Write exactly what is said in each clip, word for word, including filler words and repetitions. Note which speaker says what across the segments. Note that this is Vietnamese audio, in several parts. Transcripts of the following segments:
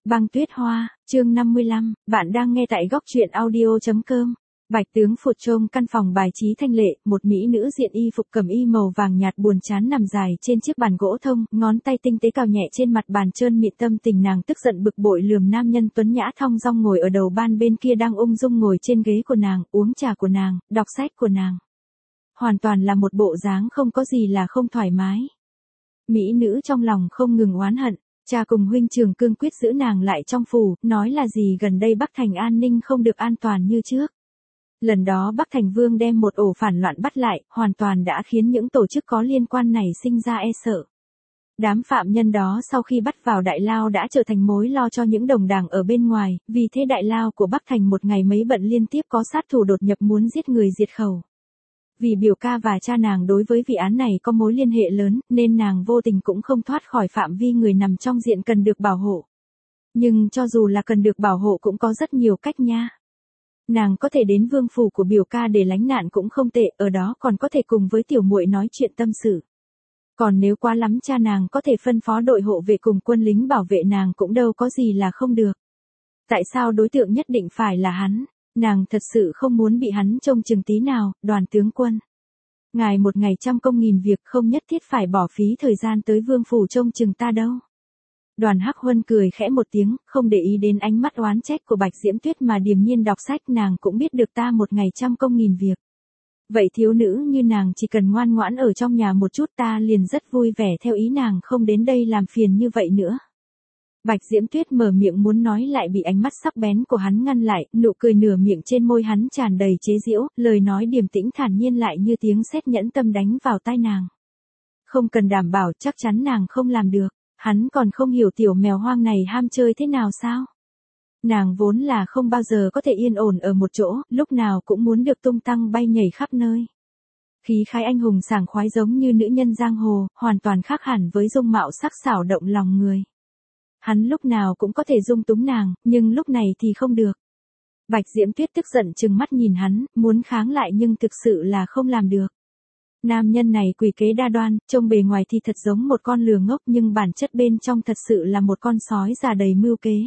Speaker 1: Băng tuyết hoa, chương năm mươi lăm, bạn đang nghe tại góc truyện audio chấm com. Bạch tướng phụt trông căn phòng bài trí thanh lệ, một mỹ nữ diện y phục cẩm y màu vàng nhạt buồn chán nằm dài trên chiếc bàn gỗ thông, ngón tay tinh tế cào nhẹ trên mặt bàn trơn mịn. Tâm tình nàng tức giận bực bội lườm nam nhân tuấn nhã thong dong ngồi ở đầu ban bên kia đang ung dung ngồi trên ghế của nàng, uống trà của nàng, đọc sách của nàng. Hoàn toàn là một bộ dáng không có gì là không thoải mái. Mỹ nữ trong lòng không ngừng oán hận. Cha cùng huynh trưởng cương quyết giữ nàng lại trong phủ, nói là gì gần đây Bắc Thành an ninh không được an toàn như trước. Lần đó Bắc Thành Vương đem một ổ phản loạn bắt lại, hoàn toàn đã khiến những tổ chức có liên quan này sinh ra e sợ. Đám phạm nhân đó sau khi bắt vào đại lao đã trở thành mối lo cho những đồng đảng ở bên ngoài, vì thế đại lao của Bắc Thành một ngày mấy bận liên tiếp có sát thủ đột nhập muốn giết người diệt khẩu. Vì biểu ca và cha nàng đối với vị án này có mối liên hệ lớn, nên nàng vô tình cũng không thoát khỏi phạm vi người nằm trong diện cần được bảo hộ. Nhưng cho dù là cần được bảo hộ cũng có rất nhiều cách nha. Nàng có thể đến vương phủ của biểu ca để lánh nạn cũng không tệ, ở đó còn có thể cùng với tiểu muội nói chuyện tâm sự. Còn nếu quá lắm cha nàng có thể phân phó đội hộ vệ cùng quân lính bảo vệ nàng cũng đâu có gì là không được. Tại sao đối tượng nhất định phải là hắn? Nàng thật sự không muốn bị hắn trông chừng tí nào. Đoàn tướng quân. Ngài một ngày trăm công nghìn việc không nhất thiết phải bỏ phí thời gian tới vương phủ trông chừng ta đâu. Đoàn Hắc Huân cười khẽ một tiếng, không để ý đến ánh mắt oán trách của Bạch Diễm Tuyết mà điềm nhiên đọc sách. Nàng cũng biết được ta một ngày trăm công nghìn việc. Vậy thiếu nữ như nàng chỉ cần ngoan ngoãn ở trong nhà một chút ta liền rất vui vẻ theo ý nàng không đến đây làm phiền như vậy nữa. Bạch Diễm Tuyết mở miệng muốn nói lại bị ánh mắt sắc bén của hắn ngăn lại, nụ cười nửa miệng trên môi hắn tràn đầy chế giễu, lời nói điềm tĩnh thản nhiên lại như tiếng sét nhẫn tâm đánh vào tai nàng. Không cần đảm bảo chắc chắn nàng không làm được, hắn còn không hiểu tiểu mèo hoang này ham chơi thế nào sao? Nàng vốn là không bao giờ có thể yên ổn ở một chỗ, lúc nào cũng muốn được tung tăng bay nhảy khắp nơi. Khí khái anh hùng sảng khoái giống như nữ nhân giang hồ, hoàn toàn khác hẳn với dung mạo sắc sảo động lòng người. Hắn lúc nào cũng có thể dung túng nàng, nhưng lúc này thì không được. Bạch Diễm Tuyết tức giận trừng mắt nhìn hắn, muốn kháng lại nhưng thực sự là không làm được. Nam nhân này quỷ kế đa đoan, trông bề ngoài thì thật giống một con lừa ngốc nhưng bản chất bên trong thật sự là một con sói già đầy mưu kế.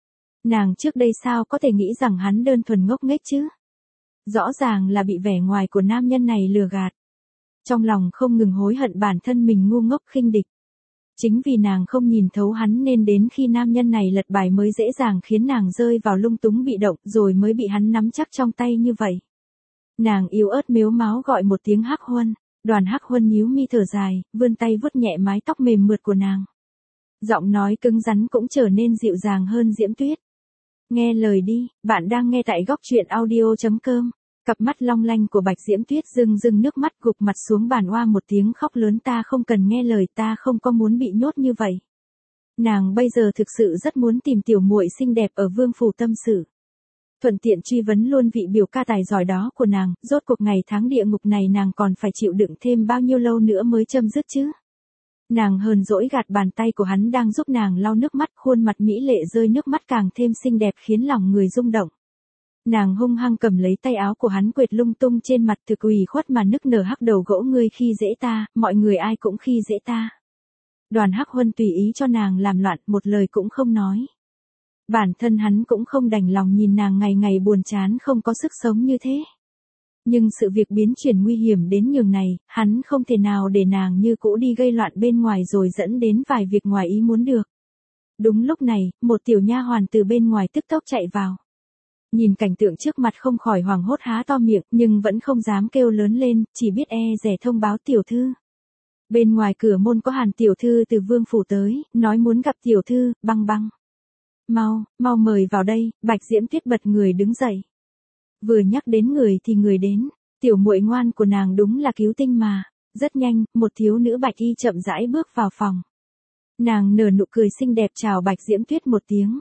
Speaker 1: Nàng trước đây sao có thể nghĩ rằng hắn đơn thuần ngốc nghếch chứ? Rõ ràng là bị vẻ ngoài của nam nhân này lừa gạt. Trong lòng không ngừng hối hận bản thân mình ngu ngốc khinh địch. Chính vì nàng không nhìn thấu hắn nên đến khi nam nhân này lật bài mới dễ dàng khiến nàng rơi vào lung túng bị động rồi mới bị hắn nắm chắc trong tay như vậy. Nàng yếu ớt mếu máo gọi một tiếng Hắc Huân, Đoàn Hắc Huân nhíu mi thở dài, vươn tay vuốt nhẹ mái tóc mềm mượt của nàng. Giọng nói cứng rắn cũng trở nên dịu dàng hơn. Diễm Tuyết. Nghe lời đi, bạn đang nghe tại góc truyện audio chấm com. Cặp mắt long lanh của Bạch Diễm Tuyết rưng rưng nước mắt gục mặt xuống bàn oa một tiếng khóc lớn ta không cần nghe lời ta không có muốn bị nhốt như vậy. Nàng bây giờ thực sự rất muốn tìm tiểu muội xinh đẹp ở vương phủ tâm sự. Thuận tiện truy vấn luôn vị biểu ca tài giỏi đó của nàng, rốt cuộc ngày tháng địa ngục này nàng còn phải chịu đựng thêm bao nhiêu lâu nữa mới chấm dứt chứ. Nàng hờn dỗi gạt bàn tay của hắn đang giúp nàng lau nước mắt, khuôn mặt mỹ lệ rơi nước mắt càng thêm xinh đẹp khiến lòng người rung động. Nàng hung hăng cầm lấy tay áo của hắn quệt lung tung trên mặt thực ủy khuất mà nức nở hắc đầu gỗ ngươi khi dễ ta, mọi người ai cũng khi dễ ta. Đoàn Hắc Huân tùy ý cho nàng làm loạn một lời cũng không nói. Bản thân hắn cũng không đành lòng nhìn nàng ngày ngày buồn chán không có sức sống như thế. Nhưng sự việc biến chuyển nguy hiểm đến nhường này, hắn không thể nào để nàng như cũ đi gây loạn bên ngoài rồi dẫn đến vài việc ngoài ý muốn được. Đúng lúc này, một tiểu nha hoàn từ bên ngoài tức tốc chạy vào. Nhìn cảnh tượng trước mặt không khỏi hoảng hốt há to miệng, nhưng vẫn không dám kêu lớn lên, chỉ biết e dè thông báo tiểu thư. Bên ngoài cửa môn có Hàn tiểu thư từ vương phủ tới, nói muốn gặp tiểu thư, băng băng. Mau, mau mời vào đây. Bạch Diễm Tuyết bật người đứng dậy. Vừa nhắc đến người thì người đến, tiểu muội ngoan của nàng đúng là cứu tinh mà. Rất nhanh, một thiếu nữ bạch y chậm rãi bước vào phòng. Nàng nở nụ cười xinh đẹp chào Bạch Diễm Tuyết một tiếng.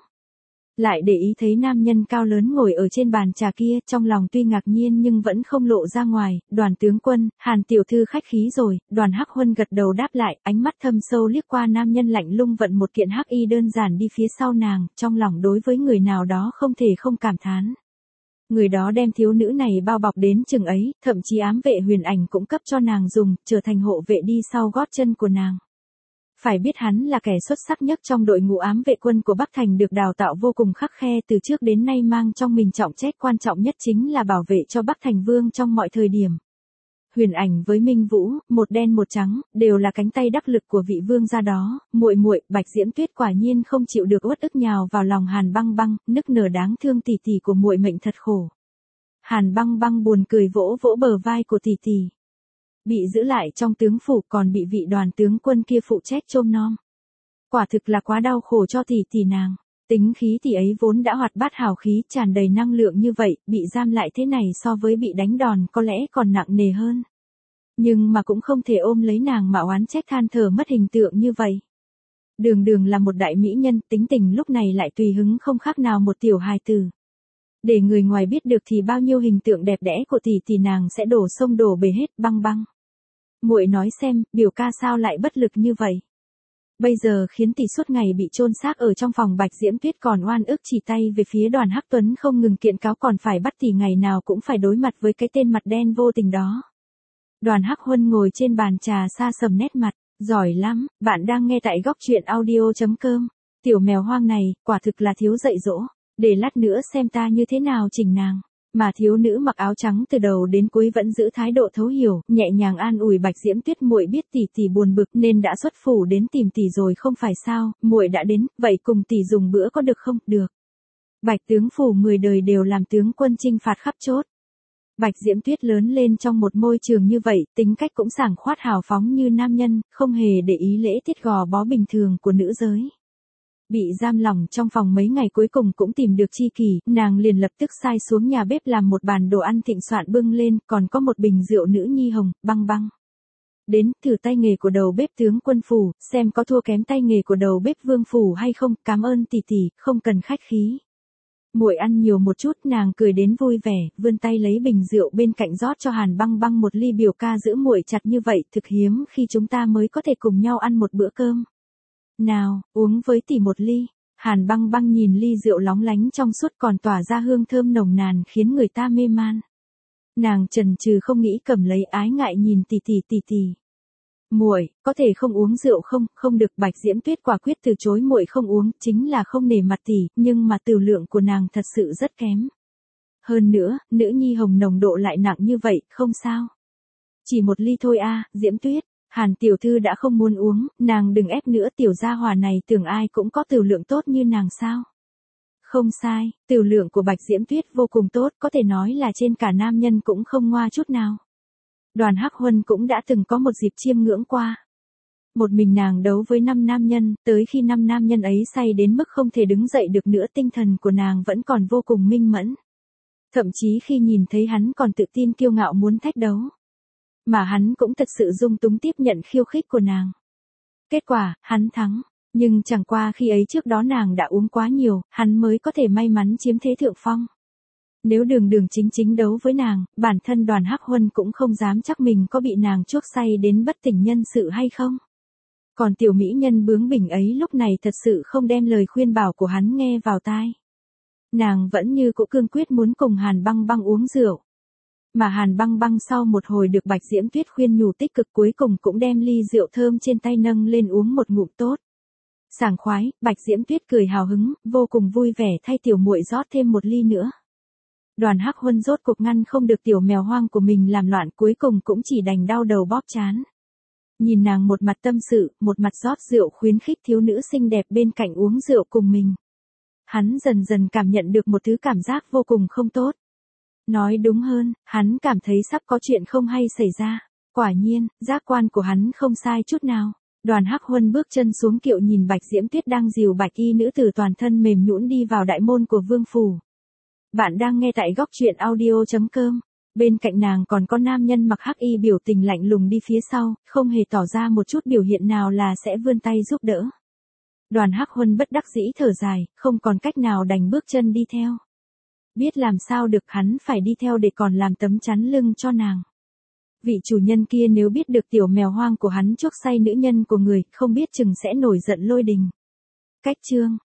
Speaker 1: Lại để ý thấy nam nhân cao lớn ngồi ở trên bàn trà kia, trong lòng tuy ngạc nhiên nhưng vẫn không lộ ra ngoài. Đoàn tướng quân, Hàn tiểu thư khách khí rồi. Đoàn Hắc Huân gật đầu đáp lại, ánh mắt thâm sâu liếc qua nam nhân lạnh lùng vận một kiện hắc y đơn giản đi phía sau nàng, trong lòng đối với người nào đó không thể không cảm thán. Người đó đem thiếu nữ này bao bọc đến chừng ấy, thậm chí ám vệ huyền ảnh cũng cấp cho nàng dùng, trở thành hộ vệ đi sau gót chân của nàng. Phải biết hắn là kẻ xuất sắc nhất trong đội ngũ ám vệ quân của Bắc Thành, được đào tạo vô cùng khắc khe, từ trước đến nay mang trong mình trọng trách quan trọng nhất chính là bảo vệ cho Bắc Thành Vương trong mọi thời điểm. Huyền Ảnh với Minh Vũ, một đen một trắng, đều là cánh tay đắc lực của vị vương gia đó, muội muội, Bạch Diễm Tuyết quả nhiên không chịu được uất ức nhào vào lòng Hàn Băng Băng, nức nở đáng thương tỷ tỷ của muội mệnh thật khổ. Hàn Băng Băng buồn cười vỗ vỗ bờ vai của tỷ tỷ. Bị giữ lại trong tướng phủ còn bị vị đoàn tướng quân kia phụ trách trông nom. Quả thực là quá đau khổ cho tỷ tỷ nàng. Tính khí tỷ ấy vốn đã hoạt bát hào khí, tràn đầy năng lượng như vậy, bị giam lại thế này so với bị đánh đòn có lẽ còn nặng nề hơn. Nhưng mà cũng không thể ôm lấy nàng mà oán trách than thở mất hình tượng như vậy. Đường Đường là một đại mỹ nhân, tính tình lúc này lại tùy hứng không khác nào một tiểu hài tử. Để người ngoài biết được thì bao nhiêu hình tượng đẹp đẽ của tỷ tỷ nàng sẽ đổ sông đổ bể hết. Băng Băng, muội nói xem, biểu ca sao lại bất lực như vậy? Bây giờ khiến tỷ suốt ngày bị chôn xác ở trong phòng, Bạch Diễm Tuyết còn oan ức chỉ tay về phía Đoàn Hắc Tuấn không ngừng kiện cáo, còn phải bắt tỷ ngày nào cũng phải đối mặt với cái tên mặt đen vô tình đó. Đoàn Hắc Huân ngồi trên bàn trà xa sầm nét mặt, giỏi lắm, bạn đang nghe tại góc truyện audio chấm com. Tiểu mèo hoang này, quả thực là thiếu dạy dỗ, để lát nữa xem ta như thế nào chỉnh nàng. Mà thiếu nữ mặc áo trắng từ đầu đến cuối vẫn giữ thái độ thấu hiểu, nhẹ nhàng an ủi Bạch Diễm Tuyết, muội biết tỷ tỷ buồn bực nên đã xuất phủ đến tìm tỷ rồi không phải sao, muội đã đến, vậy cùng tỷ dùng bữa có được không? Được. Bạch tướng phủ mười đời đều làm tướng quân chinh phạt khắp chốt. Bạch Diễm Tuyết lớn lên trong một môi trường như vậy, tính cách cũng sảng khoát hào phóng như nam nhân, không hề để ý lễ tiết gò bó bình thường của nữ giới. Bị giam lỏng trong phòng mấy ngày cuối cùng cũng tìm được tri kỷ, nàng liền lập tức sai xuống nhà bếp làm một bàn đồ ăn thịnh soạn bưng lên, còn có một bình rượu nữ nhi hồng. Băng Băng đến, thử tay nghề của đầu bếp tướng quân phủ, xem có thua kém tay nghề của đầu bếp vương phủ hay không. Cảm ơn tỷ tỷ, không cần khách khí. Muội ăn nhiều một chút, nàng cười đến vui vẻ, vươn tay lấy bình rượu bên cạnh rót cho Hàn Băng Băng một ly. Biểu ca giữ muội chặt như vậy, thực hiếm khi chúng ta mới có thể cùng nhau ăn một bữa cơm. Nào, uống với tỷ một ly. Hàn Băng Băng nhìn ly rượu lóng lánh trong suốt còn tỏa ra hương thơm nồng nàn khiến người ta mê man. Nàng chần chừ không nghĩ cầm lấy, ái ngại nhìn tỷ tỷ tỷ tỷ. Muội, có thể không uống rượu không? Không được. Bạch Diễm Tuyết quả quyết từ chối, muội không uống, chính là không nể mặt tỷ, nhưng mà tửu lượng của nàng thật sự rất kém. Hơn nữa, nữ nhi hồng nồng độ lại nặng như vậy, không sao. Chỉ một ly thôi a, Diễm Tuyết. Hàn tiểu thư đã không muốn uống, nàng đừng ép nữa, tiểu gia hỏa này tưởng ai cũng có tửu lượng tốt như nàng sao? Không sai, tửu lượng của Bạch Diễm Tuyết vô cùng tốt, có thể nói là trên cả nam nhân cũng không ngoa chút nào. Đoàn Hắc Huân cũng đã từng có một dịp chiêm ngưỡng qua. Một mình nàng đấu với năm nam nhân, tới khi năm nam nhân ấy say đến mức không thể đứng dậy được nữa, tinh thần của nàng vẫn còn vô cùng minh mẫn. Thậm chí khi nhìn thấy hắn còn tự tin kiêu ngạo muốn thách đấu. Mà hắn cũng thật sự dung túng tiếp nhận khiêu khích của nàng. Kết quả, hắn thắng. Nhưng chẳng qua khi ấy trước đó nàng đã uống quá nhiều, hắn mới có thể may mắn chiếm thế thượng phong. Nếu Đường Đường chính chính đấu với nàng, bản thân Đoàn Hắc Huân cũng không dám chắc mình có bị nàng chuốc say đến bất tỉnh nhân sự hay không. Còn tiểu mỹ nhân bướng bỉnh ấy lúc này thật sự không đem lời khuyên bảo của hắn nghe vào tai. Nàng vẫn như cũ cương quyết muốn cùng Hàn Băng Băng uống rượu. Mà Hàn Băng Băng sau một hồi được Bạch Diễm Tuyết khuyên nhủ tích cực, cuối cùng cũng đem ly rượu thơm trên tay nâng lên uống một ngụm tốt. Sảng khoái, Bạch Diễm Tuyết cười hào hứng, vô cùng vui vẻ thay tiểu muội rót thêm một ly nữa. Đoàn Hắc Huân rốt cuộc ngăn không được tiểu mèo hoang của mình làm loạn, cuối cùng cũng chỉ đành đau đầu bóp trán. Nhìn nàng một mặt tâm sự, một mặt rót rượu khuyến khích thiếu nữ xinh đẹp bên cạnh uống rượu cùng mình. Hắn dần dần cảm nhận được một thứ cảm giác vô cùng không tốt. Nói đúng hơn, hắn cảm thấy sắp có chuyện không hay xảy ra. Quả nhiên, giác quan của hắn không sai chút nào. Đoàn Hắc Huân bước chân xuống kiệu nhìn Bạch Diễm Tuyết đang dìu bạch y nữ tử toàn thân mềm nhũn đi vào đại môn của vương phủ. Bạn đang nghe tại góc truyện audio chấm com. Bên cạnh nàng còn có nam nhân mặc hắc y biểu tình lạnh lùng đi phía sau, không hề tỏ ra một chút biểu hiện nào là sẽ vươn tay giúp đỡ. Đoàn Hắc Huân bất đắc dĩ thở dài, không còn cách nào đành bước chân đi theo. Biết làm sao được, hắn phải đi theo để còn làm tấm chắn lưng cho nàng. Vị chủ nhân kia nếu biết được tiểu mèo hoang của hắn chuốc say nữ nhân của người, không biết chừng sẽ nổi giận lôi đình. Cách chương